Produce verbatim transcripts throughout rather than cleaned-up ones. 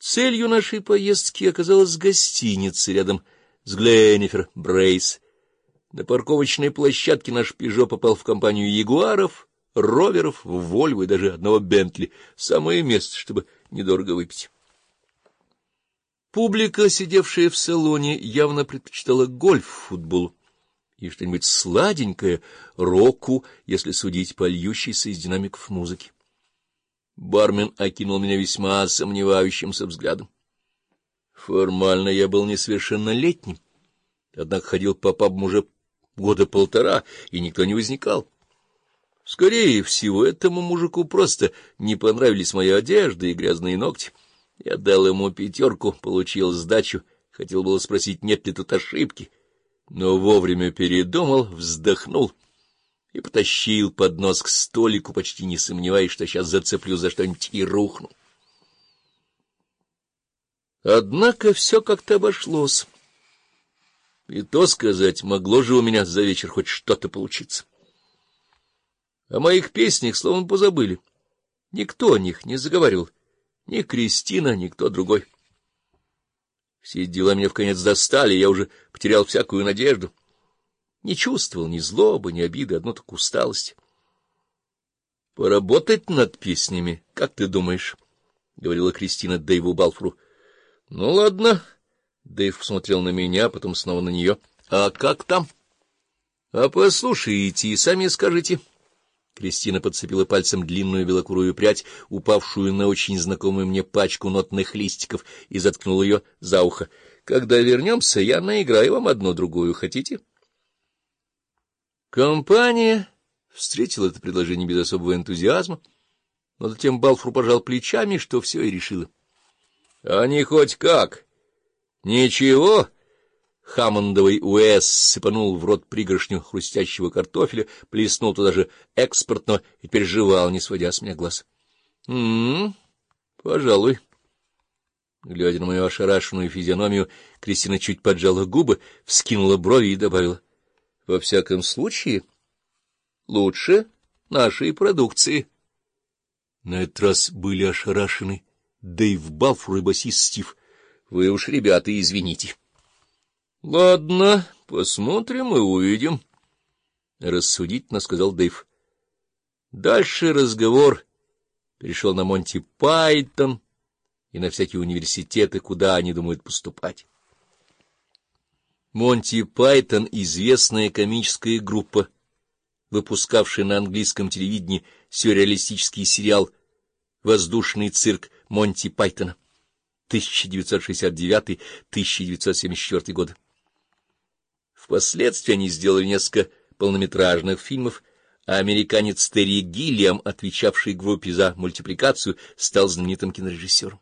Целью нашей поездки оказалась гостиница рядом с Гленнифер Брейс. На парковочной площадке наш «Пежо» попал в компанию ягуаров, роверов, вольво и даже одного Бентли. Самое место, чтобы недорого выпить. Публика, сидевшая в салоне, явно предпочитала гольф футболу и что-нибудь сладенькое року, если судить по льющейся из динамиков музыки. Бармен окинул меня весьма сомневающимся взглядом. Формально я был несовершеннолетним, однако ходил по пабам уже года полтора, и никто не возникал. Скорее всего, этому мужику просто не понравились моя одежда и грязные ногти. Я дал ему пятерку, получил сдачу, хотел было спросить, нет ли тут ошибки, но вовремя передумал, вздохнул и потащил поднос к столику, почти не сомневаясь, что сейчас зацеплю за что-нибудь и рухну. Однако все как-то обошлось. И то сказать, могло же у меня за вечер хоть что-то получиться. О моих песнях словно позабыли. Никто о них не заговаривал. Ни Кристина, ни кто другой. Все дела меня вконец достали, я уже потерял всякую надежду. Не чувствовал ни злобы, ни обиды, одну только усталость. — Поработать над песнями, как ты думаешь? — говорила Кристина Дэйву Балфору. — Ну, ладно. Дэйв посмотрел на меня, потом снова на нее. — А как там? — А послушайте и сами скажите. Кристина подцепила пальцем длинную белокурую прядь, упавшую на очень знакомую мне пачку нотных листиков, и заткнула ее за ухо. — Когда вернемся, я наиграю вам одну-другую. Хотите? Компания встретила это предложение без особого энтузиазма, но затем Балфур пожал плечами, что все и решило. — Они хоть как? — Ничего. Хаммондовый Уэс сыпанул в рот пригоршню хрустящего картофеля, плеснул туда же экспортного и теперь жевал, не сводя с меня глаз. — М-м, пожалуй. Глядя на мою ошарашенную физиономию, Кристина чуть поджала губы, вскинула брови и добавила. — Во всяком случае, лучше нашей продукции. На этот раз были ошарашены Дэйв Балфур и басист Стив. — Вы уж, ребята, извините. — Ладно, посмотрим и увидим, — рассудительно сказал Дэйв. Дальше разговор перешел на Монти Пайтон и на всякие университеты, куда они думают поступать. Монти Пайтон — известная комическая группа, выпускавшая на английском телевидении сюрреалистический сериал «Воздушный цирк Монти Пайтона» тысяча девятьсот шестьдесят девятый — тысяча девятьсот семьдесят четвёртый годы. Впоследствии они сделали несколько полнометражных фильмов, а американец Терри Гиллиам, отвечавший группе за мультипликацию, стал знаменитым кинорежиссером.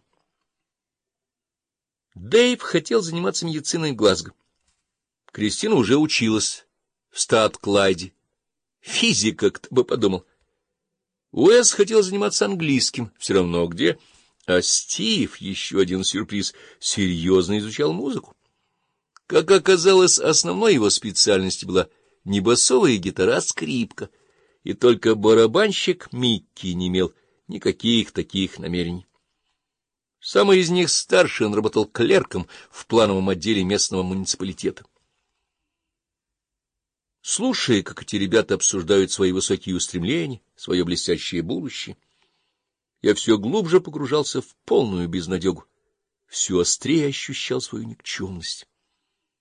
Дэйв хотел заниматься медициной в Глазго. Кристина уже училась в Стат-Клайде. Физика, кто бы подумал. Уэс хотел заниматься английским, все равно где, а Стив, еще один сюрприз, серьезно изучал музыку. Как оказалось, основной его специальностью была не басовая гитара, а скрипка, и только барабанщик Микки не имел никаких таких намерений. Самый из них старший, он работал клерком в плановом отделе местного муниципалитета. Слушая, как эти ребята обсуждают свои высокие устремления, свое блестящее будущее, я все глубже погружался в полную безнадегу, все острее ощущал свою никчемность.